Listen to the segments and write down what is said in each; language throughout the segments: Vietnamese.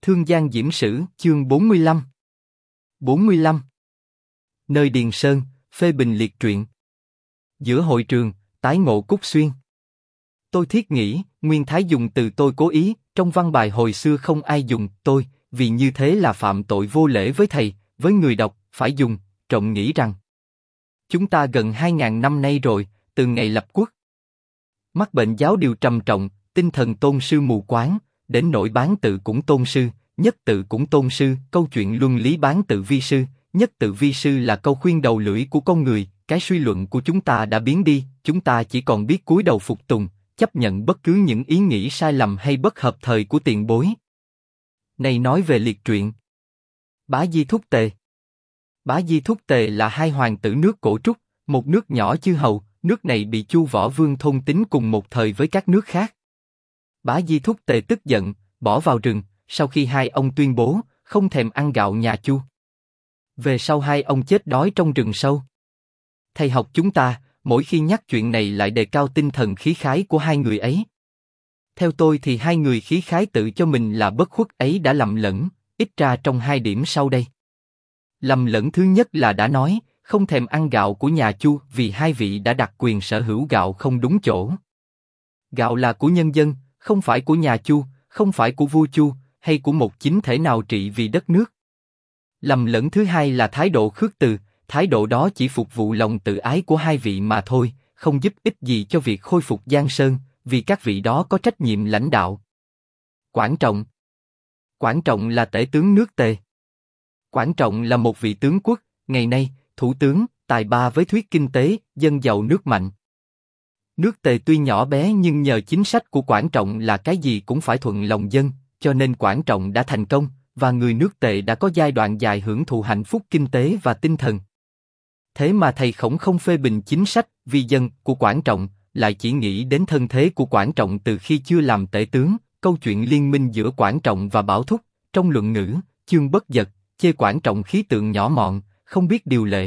Thương Giang Diễm Sử, chương 45. 45. Nơi Điền Sơn, phê bình liệt truyện. Giữa hội trường, tái ngộ Cúc Xuyên. Tôi thiết nghĩ, Nguyên Thái dùng từ tôi cố ý, trong văn bài hồi xưa không ai dùng tôi, vì như thế là phạm tội vô lễ với thầy, với người đọc, phải dùng, trọng nghĩ rằng. Chúng ta gần 2.000 năm nay rồi, từ ngày lập quốc. Mắc bệnh giáo điều trầm trọng, tinh thần tôn sư mù quáng, đến nỗi bán tự cũng tôn sư, nhất tự cũng tôn sư, câu chuyện luân lý bán tự vi sư, nhất tự vi sư là câu khuyên đầu lưỡi của con người, cái suy luận của chúng ta đã biến đi, chúng ta chỉ còn biết cúi đầu phục tùng, chấp nhận bất cứ những ý nghĩ sai lầm hay bất hợp thời của tiền bối. Này nói về liệt truyện. Bá Di Thúc Tề. Bá Di Thúc Tề là hai hoàng tử nước Cổ Trúc, một nước nhỏ chư hầu, nước này bị Chu Võ Vương thôn tính cùng một thời với các nước khác. Bá Di Thúc Tề tức giận, bỏ vào rừng, sau khi hai ông tuyên bố, không thèm ăn gạo nhà Chu. Về sau hai ông chết đói trong rừng sâu. Thầy học chúng ta, mỗi khi nhắc chuyện này lại đề cao tinh thần khí khái của hai người ấy. Theo tôi thì hai người khí khái tự cho mình là bất khuất ấy đã lầm lẫn, ít ra trong hai điểm sau đây. Lầm lẫn thứ nhất là đã nói, không thèm ăn gạo của nhà Chu vì hai vị đã đặt quyền sở hữu gạo không đúng chỗ. Gạo là của nhân dân, không phải của nhà Chu, không phải của vua Chu, hay của một chính thể nào trị vì đất nước. Lầm lẫn thứ hai là thái độ khước từ, thái độ đó chỉ phục vụ lòng tự ái của hai vị mà thôi, không giúp ích gì cho việc khôi phục Giang Sơn, vì các vị đó có trách nhiệm lãnh đạo. Quản Trọng. Quản Trọng là tể tướng nước Tề. Quản Trọng là một vị tướng quốc, ngày nay, thủ tướng, tài ba với thuyết kinh tế, dân giàu nước mạnh. Nước Tề tuy nhỏ bé nhưng nhờ chính sách của Quản Trọng là cái gì cũng phải thuận lòng dân, cho nên Quản Trọng đã thành công, và người nước Tề đã có giai đoạn dài hưởng thụ hạnh phúc kinh tế và tinh thần. Thế mà thầy Khổng không phê bình chính sách, vì dân của Quản Trọng, lại chỉ nghĩ đến thân thế của Quản Trọng từ khi chưa làm tể tướng, câu chuyện liên minh giữa Quản Trọng và Bảo Thúc, trong luận ngữ, chương Bất Dật, chê Quản Trọng khí tượng nhỏ mọn, không biết điều lễ.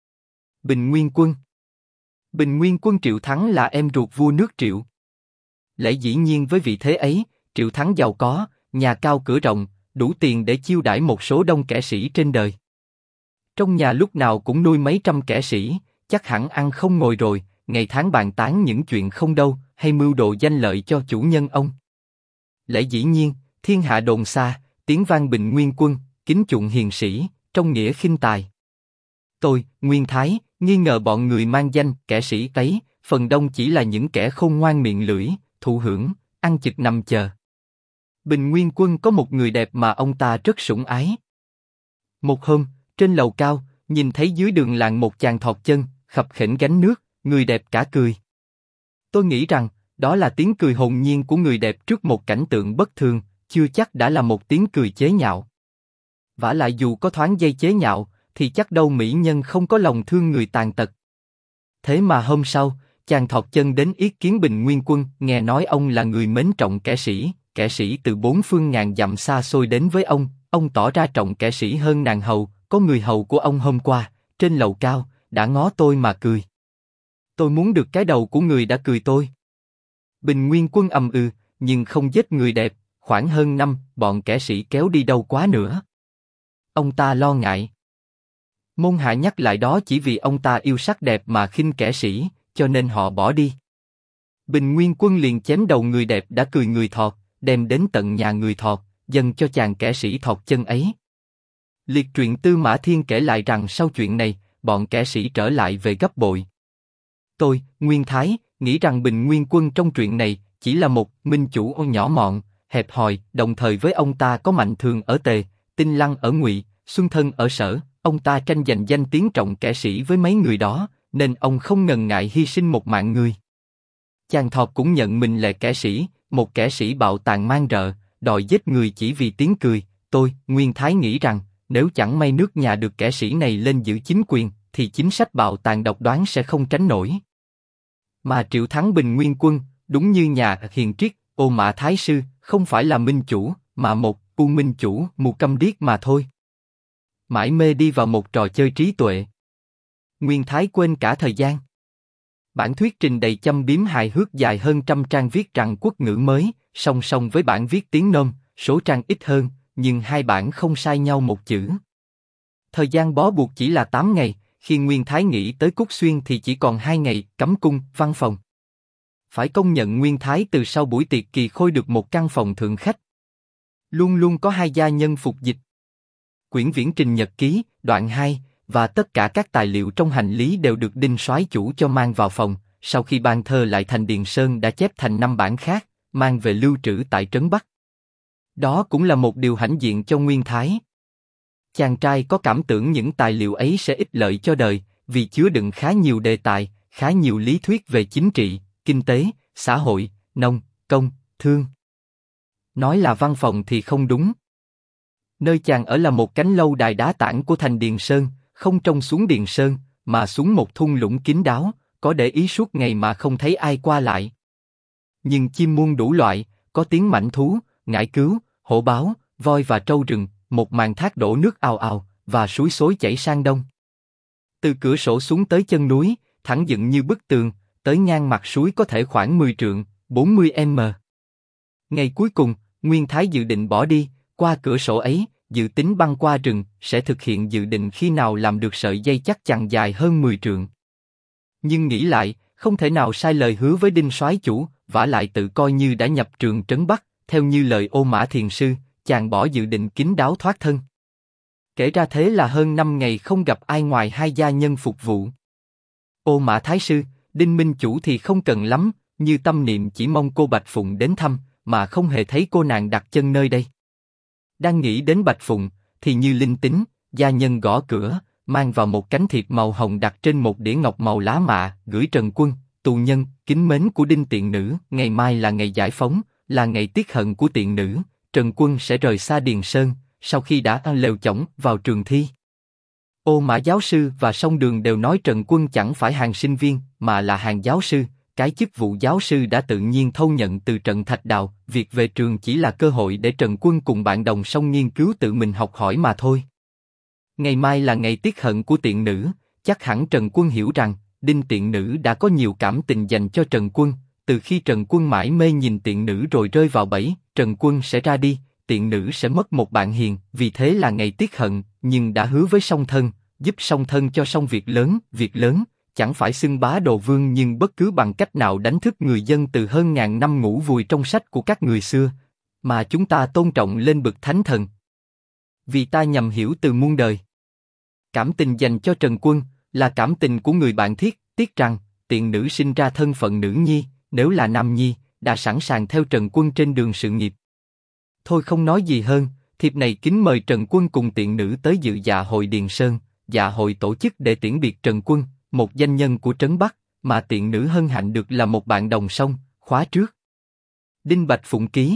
Bình Nguyên Quân. Bình Nguyên Quân Triệu Thắng là em ruột vua nước Triệu. Lẽ dĩ nhiên với vị thế ấy, Triệu Thắng giàu có, nhà cao cửa rộng, đủ tiền để chiêu đãi một số đông kẻ sĩ trên đời. Trong nhà lúc nào cũng nuôi mấy trăm kẻ sĩ, chắc hẳn ăn không ngồi rồi, ngày tháng bàn tán những chuyện không đâu, hay mưu đồ danh lợi cho chủ nhân ông. Lẽ dĩ nhiên, thiên hạ đồn xa, tiếng vang Bình Nguyên Quân, kính chuộng hiền sĩ, trong nghĩa khinh tài. Tôi, Nguyên Thái, nghi ngờ bọn người mang danh kẻ sĩ ấy, phần đông chỉ là những kẻ khôn ngoan miệng lưỡi, thụ hưởng, ăn chực nằm chờ. Bình Nguyên Quân có một người đẹp mà ông ta rất sủng ái. Một hôm, trên lầu cao, nhìn thấy dưới đường làng một chàng thọt chân, khập khểnh gánh nước, người đẹp cả cười. Tôi nghĩ rằng, đó là tiếng cười hồn nhiên của người đẹp trước một cảnh tượng bất thường, chưa chắc đã là một tiếng cười chế nhạo. Vả lại dù có thoáng dây chế nhạo, thì chắc đâu mỹ nhân không có lòng thương người tàn tật. Thế mà hôm sau, chàng thọt chân đến yết kiến Bình Nguyên Quân, nghe nói ông là người mến trọng kẻ sĩ từ bốn phương ngàn dặm xa xôi đến với ông tỏ ra trọng kẻ sĩ hơn nàng hầu, có người hầu của ông hôm qua, trên lầu cao, đã ngó tôi mà cười. Tôi muốn được cái đầu của người đã cười tôi. Bình Nguyên Quân ầm ừ, nhưng không giết người đẹp, khoảng hơn năm, bọn kẻ sĩ kéo đi đâu quá nữa. Ông ta lo ngại. Môn hạ nhắc lại đó chỉ vì ông ta yêu sắc đẹp mà khinh kẻ sĩ, cho nên họ bỏ đi. Bình Nguyên Quân liền chém đầu người đẹp đã cười người thọt, đem đến tận nhà người thọt, dâng cho chàng kẻ sĩ thọt chân ấy. Liệt truyện Tư Mã Thiên kể lại rằng sau chuyện này, bọn kẻ sĩ trở lại về gấp bội. Tôi, Nguyên Thái, nghĩ rằng Bình Nguyên Quân trong truyện này chỉ là một minh chủ nhỏ mọn, hẹp hòi, đồng thời với ông ta có Mạnh Thường ở Tề, Tinh Lăng ở Ngụy, Xuân Thân ở Sở, ông ta tranh giành danh tiếng trọng kẻ sĩ với mấy người đó, nên ông không ngần ngại hy sinh một mạng người. Chàng thọt cũng nhận mình là kẻ sĩ, một kẻ sĩ bạo tàn man rợ, đòi giết người chỉ vì tiếng cười. Tôi, Nguyên Thái nghĩ rằng, nếu chẳng may nước nhà được kẻ sĩ này lên giữ chính quyền, thì chính sách bạo tàn độc đoán sẽ không tránh nổi. Mà Triệu Thắng Bình Nguyên Quân, đúng như nhà hiền triết, Ô Mã Thái Sư, không phải là minh chủ, mà một u minh chủ mù câm điếc mà thôi. Mãi mê đi vào một trò chơi trí tuệ. Nguyên Thái quên cả thời gian. Bản thuyết trình đầy châm biếm hài hước dài hơn 100 trang viết rằng quốc ngữ mới, song song với bản viết tiếng Nôm, số trang ít hơn, nhưng hai bản không sai nhau một chữ. Thời gian bó buộc chỉ là 8 ngày, khi Nguyên Thái nghĩ tới Cúc Xuyên thì chỉ còn 2 ngày, cấm cung, văn phòng. Phải công nhận Nguyên Thái từ sau buổi tiệc kỳ khôi được một căn phòng thượng khách. Luôn luôn có hai gia nhân phục dịch. Quyển viễn trình nhật ký, đoạn 2, và tất cả các tài liệu trong hành lý đều được Đinh soái chủ cho mang vào phòng, sau khi ban thơ lại thành Điền Sơn đã chép thành 5 bản khác, mang về lưu trữ tại Trấn Bắc. Đó cũng là một điều hãnh diện cho Nguyên Thái. Chàng trai có cảm tưởng những tài liệu ấy sẽ ích lợi cho đời, vì chứa đựng khá nhiều đề tài, khá nhiều lý thuyết về chính trị, kinh tế, xã hội, nông, công, thương. Nói là văn phòng thì không đúng. Nơi chàng ở là một cánh lâu đài đá tảng của thành Điền Sơn, không trông xuống Điền Sơn, mà xuống một thung lũng kín đáo, có để ý suốt ngày mà không thấy ai qua lại. Nhưng chim muôn đủ loại, có tiếng mãnh thú, ngải cứu, hổ báo, voi và trâu rừng, một màn thác đổ nước ào ào, và suối xối chảy sang đông. Từ cửa sổ xuống tới chân núi, thẳng dựng như bức tường, tới ngang mặt suối có thể khoảng 10 trượng, 40 m. Ngày cuối cùng, Nguyên Thái dự định bỏ đi, qua cửa sổ ấy, dự tính băng qua rừng, sẽ thực hiện dự định khi nào làm được sợi dây chắc chắn dài hơn 10 trượng. Nhưng nghĩ lại, không thể nào sai lời hứa với Đinh soái chủ, vả lại tự coi như đã nhập trường Trấn Bắc, theo như lời Ô Mã Thiền sư, chàng bỏ dự định kín đáo thoát thân. Kể ra thế là hơn 5 ngày không gặp ai ngoài hai gia nhân phục vụ. Ô Mã Thái sư, Đinh Minh chủ thì không cần lắm, như tâm niệm chỉ mong cô Bạch Phụng đến thăm, mà không hề thấy cô nàng đặt chân nơi đây. Đang nghĩ đến Bạch Phụng, thì như linh tính, gia nhân gõ cửa, mang vào một cánh thiệp màu hồng đặt trên một đĩa ngọc màu lá mạ, gửi Trần Quân, tù nhân, kính mến của Đinh tiện nữ, ngày mai là ngày giải phóng, là ngày tiết hận của tiện nữ, Trần Quân sẽ rời xa Điền Sơn, sau khi đã lều chõng vào trường thi. Ô Mã giáo sư và Song Đường đều nói Trần Quân chẳng phải hàng sinh viên, mà là hàng giáo sư, cái chức vụ giáo sư đã tự nhiên thâu nhận từ Trần Thạch Đào, việc về trường chỉ là cơ hội để Trần Quân cùng bạn đồng song nghiên cứu tự mình học hỏi mà thôi. Ngày mai là ngày tiết hận của tiện nữ, chắc hẳn Trần Quân hiểu rằng, Đinh tiện nữ đã có nhiều cảm tình dành cho Trần Quân, từ khi Trần Quân mãi mê nhìn tiện nữ rồi rơi vào bẫy, Trần Quân sẽ ra đi, tiện nữ sẽ mất một bạn hiền, vì thế là ngày tiết hận, nhưng đã hứa với song thân, giúp song thân cho xong việc lớn, chẳng phải xưng bá đồ vương nhưng bất cứ bằng cách nào đánh thức người dân từ hơn ngàn năm ngủ vùi trong sách của các người xưa, mà chúng ta tôn trọng lên bậc thánh thần. Vì ta nhầm hiểu từ muôn đời. Cảm tình dành cho Trần Quân là cảm tình của người bạn thiết, tiếc rằng tiện nữ sinh ra thân phận nữ nhi, nếu là nam nhi, đã sẵn sàng theo Trần Quân trên đường sự nghiệp. Thôi không nói gì hơn, thiệp này kính mời Trần Quân cùng tiện nữ tới dự dạ hội Điền Sơn, dạ hội tổ chức để tiễn biệt Trần Quân, một danh nhân của Trấn Bắc, mà tiện nữ hân hạnh được là một bạn đồng song, khóa trước. Đinh Bạch Phụng ký.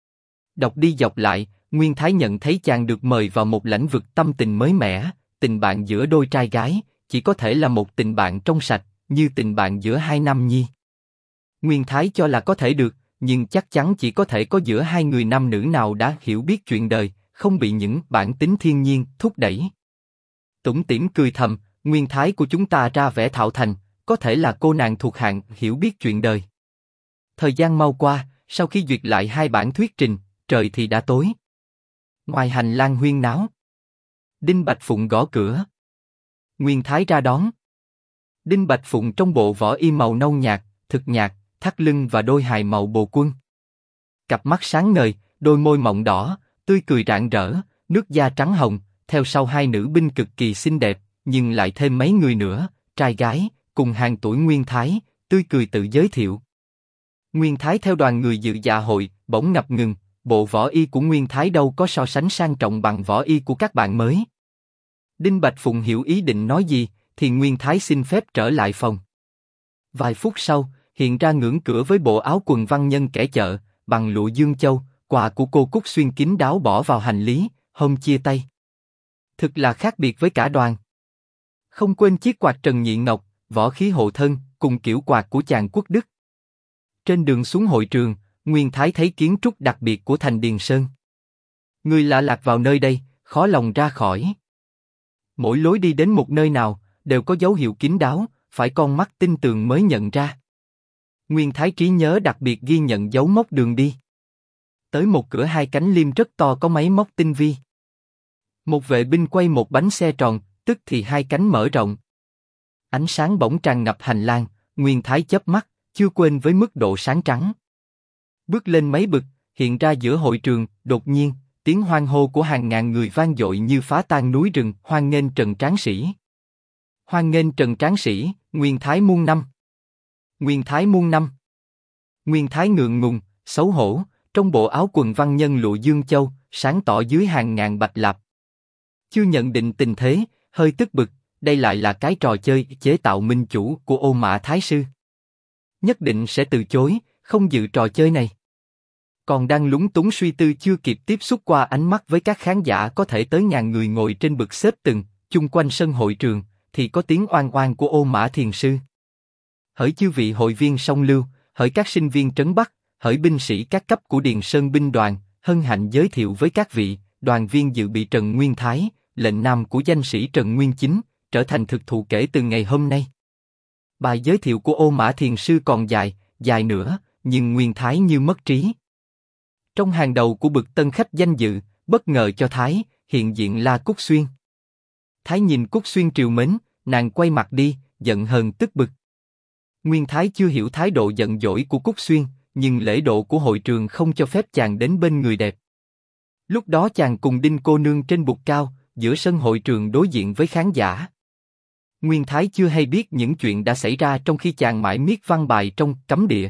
Đọc đi dọc lại, Nguyên Thái nhận thấy chàng được mời vào một lãnh vực tâm tình mới mẻ, tình bạn giữa đôi trai gái, chỉ có thể là một tình bạn trong sạch, như tình bạn giữa hai nam nhi. Nguyên Thái cho là có thể được, nhưng chắc chắn chỉ có thể có giữa hai người nam nữ nào đã hiểu biết chuyện đời, không bị những bản tính thiên nhiên thúc đẩy. Tủm tỉm cười thầm, Nguyên Thái của chúng ta ra vẻ thạo thành, có thể là cô nàng thuộc hạng hiểu biết chuyện đời. Thời gian mau qua, sau khi duyệt lại hai bản thuyết trình, trời thì đã tối. Ngoài hành lang huyên náo, Đinh Bạch Phụng gõ cửa. Nguyên Thái ra đón. Đinh Bạch Phụng trong bộ võ y màu nâu nhạt, thực nhạt, thắt lưng và đôi hài màu bồ quân. Cặp mắt sáng ngời, đôi môi mọng đỏ, tươi cười rạng rỡ, nước da trắng hồng, theo sau hai nữ binh cực kỳ xinh đẹp, nhưng lại thêm mấy người nữa, trai gái, cùng hàng tuổi Nguyên Thái, tươi cười tự giới thiệu. Nguyên Thái theo đoàn người dự dạ hội, bỗng ngập ngừng, bộ võ y của Nguyên Thái đâu có so sánh sang trọng bằng võ y của các bạn mới. Đinh Bạch Phụng hiểu ý định nói gì, thì Nguyên Thái xin phép trở lại phòng. Vài phút sau, hiện ra ngưỡng cửa với bộ áo quần văn nhân kẻ chợ, bằng lụa Dương Châu, quà của cô Cúc Xuyên kín đáo bỏ vào hành lý, hôm chia tay. Thực là khác biệt với cả đoàn. Không quên chiếc quạt Trần Nhị Ngọc, võ khí hộ thân, cùng kiểu quạt của chàng Quốc Đức. Trên đường xuống hội trường, Nguyên Thái thấy kiến trúc đặc biệt của thành Điền Sơn. Người lạ lạc vào nơi đây, khó lòng ra khỏi. Mỗi lối đi đến một nơi nào, đều có dấu hiệu kín đáo, phải con mắt tinh tường mới nhận ra. Nguyên Thái trí nhớ đặc biệt ghi nhận dấu mốc đường đi. tới một cửa hai cánh liêm rất to có máy móc tinh vi. Một vệ binh quay một bánh xe tròn, tức thì hai cánh mở rộng. Ánh sáng bỗng tràn ngập hành lang, Nguyên Thái chớp mắt, chưa quên với mức độ sáng trắng. Bước lên mấy bậc, hiện ra giữa hội trường, đột nhiên, tiếng hoan hô của hàng ngàn người vang dội như phá tan núi rừng, hoan nghênh Trần Tráng Sĩ. Hoan nghênh Trần Tráng Sĩ, Nguyên Thái muôn năm. Nguyên Thái muôn năm. Nguyên Thái ngượng ngùng, xấu hổ, trong bộ áo quần văn nhân lụa Dương Châu, sáng tỏ dưới hàng ngàn bạch lạp. Chưa nhận định tình thế, hơi tức bực, đây lại là cái trò chơi chế tạo minh chủ của Ô Mã Thái Sư. Nhất định sẽ từ chối, không dự trò chơi này. Còn đang lúng túng suy tư chưa kịp tiếp xúc qua ánh mắt với các khán giả có thể tới ngàn người ngồi trên bậc xếp từng, chung quanh sân hội trường, thì có tiếng oan oan của Ô Mã Thiền Sư. Hỡi chư vị hội viên song lưu, hỡi các sinh viên trấn Bắc, hỡi binh sĩ các cấp của Điền Sơn binh đoàn, hân hạnh giới thiệu với các vị, đoàn viên dự bị Trần Nguyên Thái, lệnh nam của danh sĩ Trần Nguyên Chính, trở thành thực thụ kể từ ngày hôm nay. Bài giới thiệu của Ô Mã Thiền Sư còn dài, dài nữa, nhưng Nguyên Thái như mất trí. Trong hàng đầu của bậc tân khách danh dự, bất ngờ cho Thái, hiện diện La Cúc Xuyên. Thái nhìn Cúc Xuyên triều mến, nàng quay mặt đi, giận hờn tức bực. Nguyên Thái chưa hiểu thái độ giận dỗi của Cúc Xuyên, nhưng lễ độ của hội trường không cho phép chàng đến bên người đẹp. Lúc đó chàng cùng Đinh cô nương trên bục cao, giữa sân hội trường đối diện với khán giả. Nguyên Thái chưa hay biết những chuyện đã xảy ra trong khi chàng mãi miết văn bài trong cấm địa.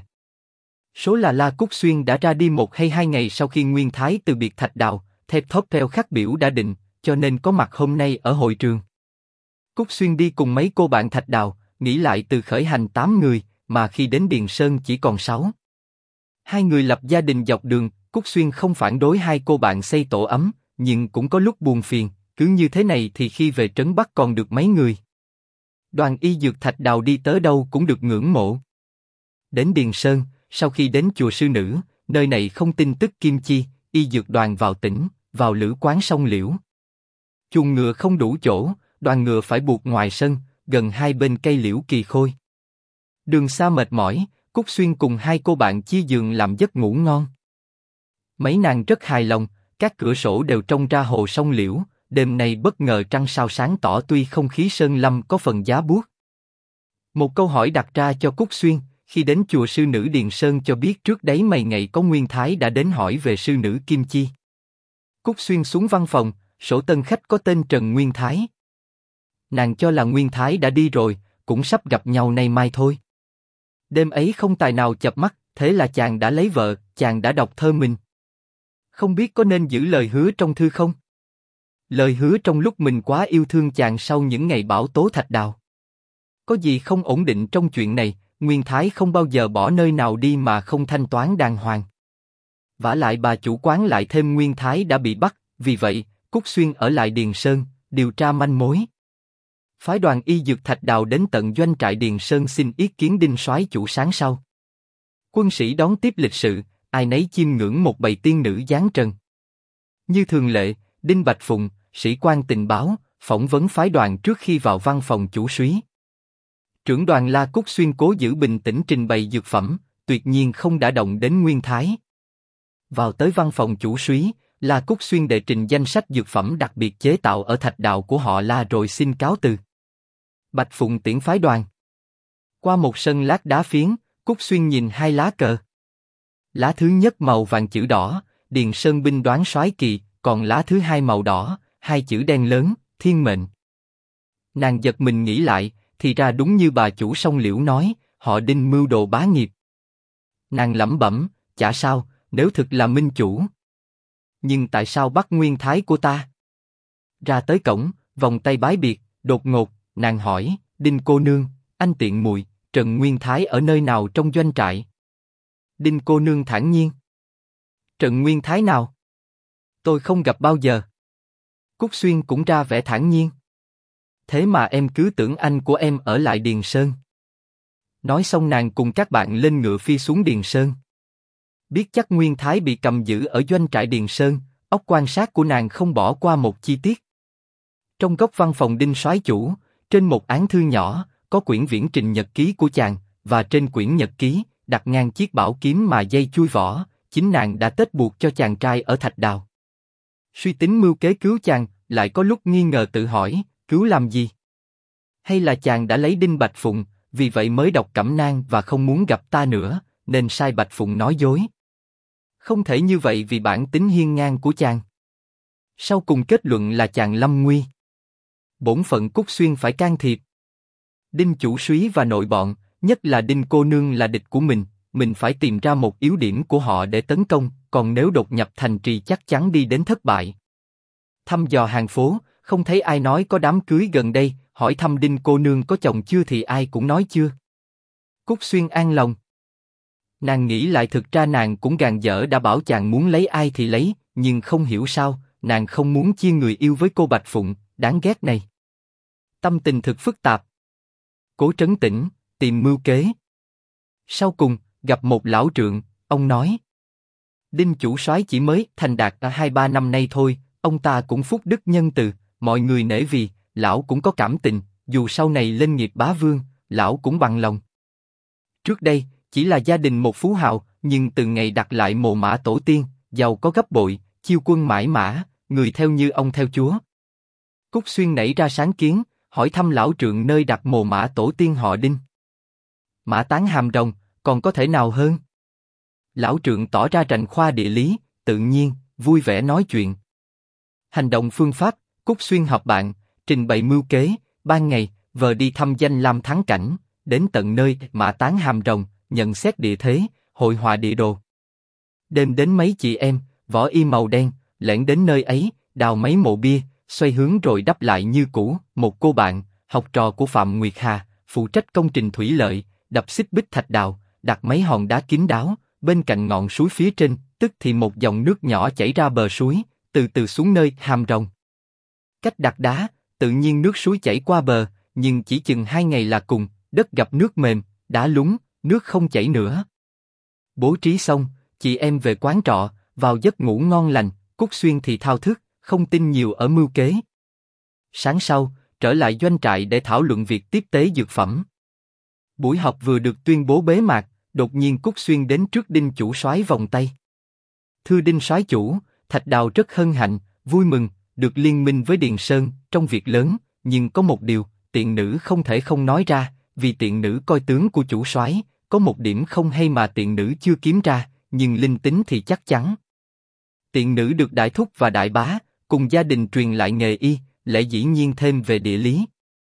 Số là La Cúc Xuyên đã ra đi 1 hay 2 ngày sau khi Nguyên Thái từ biệt Thạch Đào, thép thóp theo khắc biểu đã định, cho nên có mặt hôm nay ở hội trường. Cúc Xuyên đi cùng mấy cô bạn Thạch Đào, nghĩ lại từ khởi hành 8 người, mà khi đến Điền Sơn chỉ còn 6. Hai người lập gia đình dọc đường, Cúc Xuyên không phản đối hai cô bạn xây tổ ấm, nhưng cũng có lúc buồn phiền, cứ như thế này thì khi về trấn Bắc còn được mấy người. Đoàn y dược Thạch Đào đi tới đâu cũng được ngưỡng mộ. Đến Điền Sơn, sau khi đến chùa Sư Nữ, nơi này không tin tức kim chi, y dược đoàn vào tỉnh, vào lữ quán sông Liễu. Chuồng ngựa không đủ chỗ, đoàn ngựa phải buộc ngoài sân, gần hai bên cây liễu kỳ khôi. Đường xa mệt mỏi, Cúc Xuyên cùng hai cô bạn chia giường làm giấc ngủ ngon. Mấy nàng rất hài lòng, các cửa sổ đều trông ra hồ sông Liễu, đêm nay bất ngờ trăng sao sáng tỏ tuy không khí sơn lâm có phần giá buốt. Một câu hỏi đặt ra cho Cúc Xuyên, khi đến chùa Sư Nữ Điền Sơn cho biết trước đấy mấy ngày có Nguyên Thái đã đến hỏi về Sư Nữ Kim Chi. Cúc Xuyên xuống văn phòng, sổ tân khách có tên Trần Nguyên Thái. Nàng cho là Nguyên Thái đã đi rồi, cũng sắp gặp nhau nay mai thôi. Đêm ấy không tài nào chợp mắt, thế là chàng đã lấy vợ, chàng đã đọc thơ mình. Không biết có nên giữ lời hứa trong thư không? Lời hứa trong lúc mình quá yêu thương chàng sau những ngày bão tố Thạch Đào. Có gì không ổn định trong chuyện này, Nguyên Thái không bao giờ bỏ nơi nào đi mà không thanh toán đàng hoàng. Vả lại bà chủ quán lại thêm Nguyên Thái đã bị bắt, vì vậy, Cúc Xuyên ở lại Điền Sơn, điều tra manh mối. Phái đoàn y dược Thạch Đào đến tận doanh trại Điền Sơn xin ý kiến Đinh soái chủ sáng sau. Quân sĩ đón tiếp lịch sự, ai nấy chiêm ngưỡng một bầy tiên nữ dáng trần. Như thường lệ, Đinh Bạch Phụng, sĩ quan tình báo, phỏng vấn phái đoàn trước khi vào văn phòng chủ soái. Trưởng đoàn La Cúc Xuyên cố giữ bình tĩnh trình bày dược phẩm, tuyệt nhiên không đả động đến Nguyên Thái. Vào tới văn phòng chủ soái, La Cúc Xuyên đệ trình danh sách dược phẩm đặc biệt chế tạo ở Thạch Đào của họ La rồi xin cáo từ. Bạch Phụng tiễn phái đoàn. Qua một sân lát đá phiến, Cúc Xuyên nhìn hai lá cờ. Lá thứ nhất màu vàng chữ đỏ, Điền Sơn binh đoán soái kỳ, còn lá thứ hai màu đỏ, hai chữ đen lớn, thiên mệnh. Nàng giật mình nghĩ lại, thì ra đúng như bà chủ sông Liễu nói, họ Đinh mưu đồ bá nghiệp. Nàng lẩm bẩm, chả sao, nếu thực là minh chủ. Nhưng tại sao bắt Nguyên Thái của ta? Ra tới cổng, vòng tay bái biệt, đột ngột, nàng hỏi, Đinh cô nương, anh tiện mùi, Trần Nguyên Thái ở nơi nào trong doanh trại? Đinh cô nương thản nhiên. Trần Nguyên Thái nào? Tôi không gặp bao giờ. Cúc Xuyên cũng ra vẻ thản nhiên. Thế mà em cứ tưởng anh của em ở lại Điền Sơn. Nói xong nàng cùng các bạn lên ngựa phi xuống Điền Sơn. Biết chắc Nguyên Thái bị cầm giữ ở doanh trại Điền Sơn, óc quan sát của nàng không bỏ qua một chi tiết. Trong góc văn phòng Đinh soái chủ, trên một án thư nhỏ, có quyển viễn trình nhật ký của chàng, và trên quyển nhật ký, đặt ngang chiếc bảo kiếm mà dây chui vỏ, chính nàng đã tết buộc cho chàng trai ở Thạch Đào. Suy tính mưu kế cứu chàng, lại có lúc nghi ngờ tự hỏi, cứu làm gì? Hay là chàng đã lấy Đinh Bạch Phụng, vì vậy mới độc cẩm nang và không muốn gặp ta nữa, nên sai Bạch Phụng nói dối. Không thể như vậy vì bản tính hiên ngang của chàng. Sau cùng kết luận là chàng lâm nguy. Bổn phận Cúc Xuyên phải can thiệp. Đinh chủ súy và nội bọn, nhất là Đinh cô nương là địch của mình phải tìm ra một yếu điểm của họ để tấn công, còn nếu đột nhập thành trì chắc chắn đi đến thất bại. Thăm dò hàng phố, không thấy ai nói có đám cưới gần đây, hỏi thăm Đinh cô nương có chồng chưa thì ai cũng nói chưa. Cúc Xuyên an lòng. Nàng nghĩ lại thực ra nàng cũng gàn dở đã bảo chàng muốn lấy ai thì lấy, nhưng không hiểu sao, nàng không muốn chia người yêu với cô Bạch Phụng, đáng ghét này. Tâm tình thực phức tạp. Cố trấn tĩnh, tìm mưu kế. Sau cùng, gặp một lão trượng, ông nói. Đinh chủ soái chỉ mới thành đạt 2-3 năm nay thôi, ông ta cũng phúc đức nhân từ, mọi người nể vì, lão cũng có cảm tình, dù sau này lên nghiệp bá vương, lão cũng bằng lòng. Trước đây, chỉ là gia đình một phú hào, nhưng từ ngày đặt lại mồ mả tổ tiên, giàu có gấp bội, chiêu quân mãi mã, người theo như ông theo chúa. Cúc Xuyên nảy ra sáng kiến, hỏi thăm lão trượng nơi đặt mồ mả tổ tiên họ Đinh. Mã Tán Hàm Rồng, còn có thể nào hơn? Lão trượng tỏ ra rành khoa địa lý, tự nhiên, vui vẻ nói chuyện. Hành động phương pháp, Cúc Xuyên họp bạn, trình bày mưu kế, ban ngày, vờ đi thăm danh lam thắng cảnh, đến tận nơi Mã Tán Hàm Rồng, nhận xét địa thế, hội họa địa đồ. Đêm đến mấy chị em, võ y màu đen, lẻn đến nơi ấy, đào mấy mộ bia, xoay hướng rồi đắp lại như cũ. Một cô bạn, học trò của Phạm Nguyệt Hà, phụ trách công trình thủy lợi, đập xích bích thạch đào, đặt mấy hòn đá kín đáo, bên cạnh ngọn suối phía trên, tức thì một dòng nước nhỏ chảy ra bờ suối, từ từ xuống nơi Hàm Rồng. Cách đặt đá, tự nhiên nước suối chảy qua bờ, nhưng chỉ chừng 2 ngày là cùng, đất gặp nước mềm, đá lún, nước không chảy nữa. Bố trí xong, chị em về quán trọ, vào giấc ngủ ngon lành. Cúc Xuyên thì thao thức, không tin nhiều ở mưu kế. Sáng sau, trở lại doanh trại để thảo luận việc tiếp tế dược phẩm. Buổi họp vừa được tuyên bố bế mạc, đột nhiên Cúc Xuyên đến trước Đinh chủ soái vòng tay. Thưa Đinh soái chủ, Thạch Đào rất hân hạnh, vui mừng, được liên minh với Điền Sơn trong việc lớn, nhưng có một điều, tiện nữ không thể không nói ra, vì tiện nữ coi tướng của chủ soái, có một điểm không hay mà tiện nữ chưa kiếm ra, nhưng linh tính thì chắc chắn. Tiện nữ được đại thúc và đại bá, cùng gia đình truyền lại nghề y, lẽ dĩ nhiên thêm về địa lý.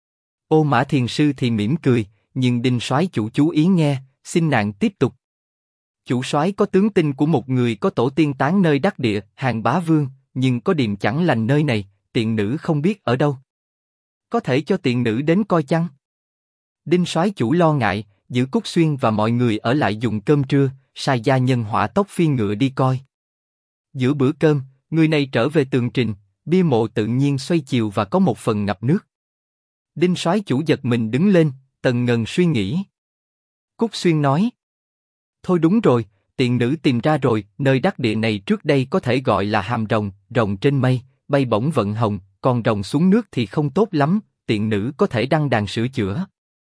Ô Mã Thiền sư thì mỉm cười, nhưng Đinh soái chủ chú ý nghe, xin nàng tiếp tục. Chủ soái có tướng tinh của một người có tổ tiên tán nơi đắc địa, Hàng Bá Vương, nhưng có điềm chẳng lành nơi này, tiện nữ không biết ở đâu. Có thể cho tiện nữ đến coi chăng? Đinh soái chủ lo ngại, giữ Cúc Xuyên và mọi người ở lại dùng cơm trưa, sai gia nhân hỏa tốc phi ngựa đi coi. Giữa bữa cơm, người này trở về tường trình, bia mộ tự nhiên xoay chiều và có một phần ngập nước. Đinh soái chủ giật mình đứng lên, tần ngần suy nghĩ. Cúc Xuyên nói: thôi đúng rồi, tiện nữ tìm ra rồi, nơi đắc địa này trước đây có thể gọi là Hàm Rồng, rồng trên mây, bay bổng vận hồng, còn rồng xuống nước thì không tốt lắm, tiện nữ có thể đăng đàn sửa chữa.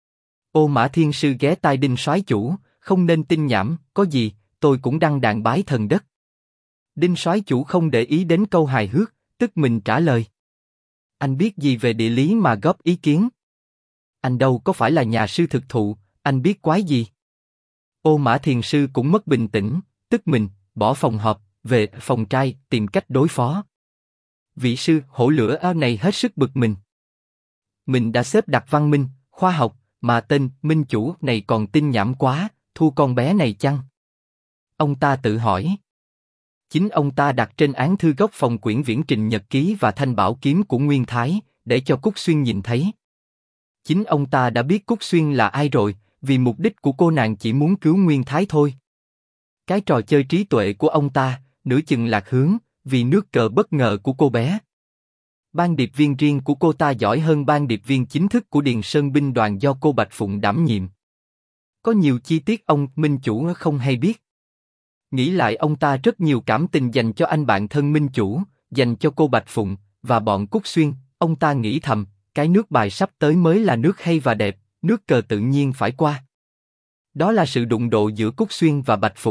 Ô Mã Thiên sư ghé tai Đinh soái chủ, không nên tin nhảm, có gì, tôi cũng đăng đàn bái thần đất. Đinh soái chủ không để ý đến câu hài hước, tức mình trả lời: anh biết gì về địa lý mà góp ý kiến? Anh đâu có phải là nhà sư thực thụ, anh biết quái gì? Ô Mã Thiền sư cũng mất bình tĩnh, tức mình, bỏ phòng họp, về phòng trai, tìm cách đối phó. Vị sư hổ lửa áo này hết sức bực mình. Mình đã xếp đặt văn minh, khoa học, mà tên minh chủ này còn tin nhảm quá, thua con bé này chăng? Ông ta tự hỏi. Chính ông ta đặt trên án thư gốc phòng quyển viễn trình nhật ký và thanh bảo kiếm của Nguyên Thái, để cho Cúc Xuyên nhìn thấy. Chính ông ta đã biết Cúc Xuyên là ai rồi, vì mục đích của cô nàng chỉ muốn cứu Nguyên Thái thôi. Cái trò chơi trí tuệ của ông ta, nửa chừng lạc hướng, vì nước cờ bất ngờ của cô bé. Ban điệp viên riêng của cô ta giỏi hơn ban điệp viên chính thức của Điền Sơn binh đoàn do cô Bạch Phụng đảm nhiệm. Có nhiều chi tiết ông minh chủ không hay biết. Nghĩ lại ông ta rất nhiều cảm tình dành cho anh bạn thân minh chủ, dành cho cô Bạch Phụng, và bọn Cúc Xuyên. Ông ta nghĩ thầm, cái nước bài sắp tới mới là nước hay và đẹp, nước cờ tự nhiên phải qua. Đó là sự đụng độ giữa Cúc Xuyên và Bạch Phụng,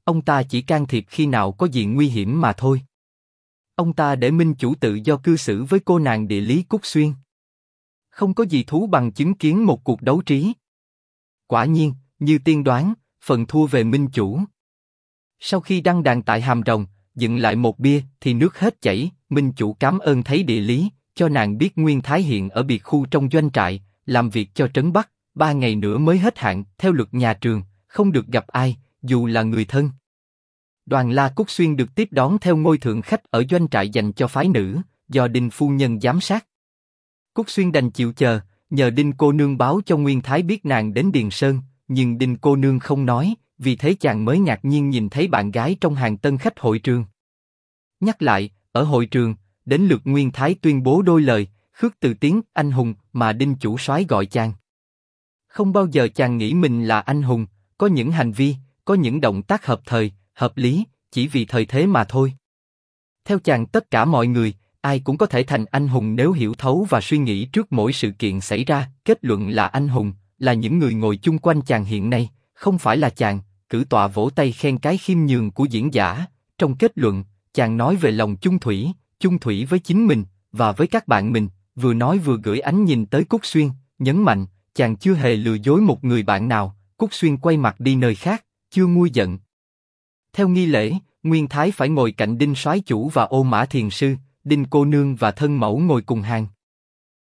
Ông ta chỉ can thiệp khi nào có gì nguy hiểm mà thôi. Ông ta để minh chủ tự do cư xử với cô nàng địa lý Cúc Xuyên. Không có gì thú bằng chứng kiến một cuộc đấu trí. Quả nhiên, như tiên đoán, phần thua về minh chủ. Sau khi đăng đàn tại Hàm Rồng, dựng lại một bia thì nước hết chảy. Minh chủ cảm ơn thấy địa lý, cho nàng biết Nguyên Thái hiện ở biệt khu trong doanh trại, làm việc cho Trấn Bắc. 3 ngày nữa mới hết hạn, theo luật nhà trường, không được gặp ai, dù là người thân. Đoàn La Cúc Xuyên được tiếp đón theo ngôi thượng khách ở doanh trại dành cho phái nữ, do Đinh phu nhân giám sát. Cúc Xuyên đành chịu chờ, nhờ Đinh cô nương báo cho Nguyên Thái biết nàng đến Điền Sơn, nhưng Đinh cô nương không nói, vì thế chàng mới ngạc nhiên nhìn thấy bạn gái trong hàng tân khách hội trường. Nhắc lại, ở hội trường, đến lượt Nguyên Thái tuyên bố đôi lời, khước từ tiếng anh hùng mà Đinh chủ soái gọi chàng. Không bao giờ chàng nghĩ mình là anh hùng, có những hành vi, có những động tác hợp thời, hợp lý, chỉ vì thời thế mà thôi. Theo chàng tất cả mọi người, ai cũng có thể thành anh hùng nếu hiểu thấu và suy nghĩ trước mỗi sự kiện xảy ra. Kết luận là anh hùng, là những người ngồi chung quanh chàng hiện nay, không phải là chàng. Cử tọa vỗ tay khen cái khiêm nhường của diễn giả. Trong kết luận, chàng nói về lòng chung thủy với chính mình và với các bạn mình. Vừa nói vừa gửi ánh nhìn tới Cúc Xuyên, nhấn mạnh, chàng chưa hề lừa dối một người bạn nào. Cúc Xuyên quay mặt đi nơi khác, chưa nguôi giận. Theo nghi lễ, Nguyên Thái phải ngồi cạnh Đinh soái chủ và Ô Mã thiền sư. Đinh cô nương và thân mẫu ngồi cùng hàng.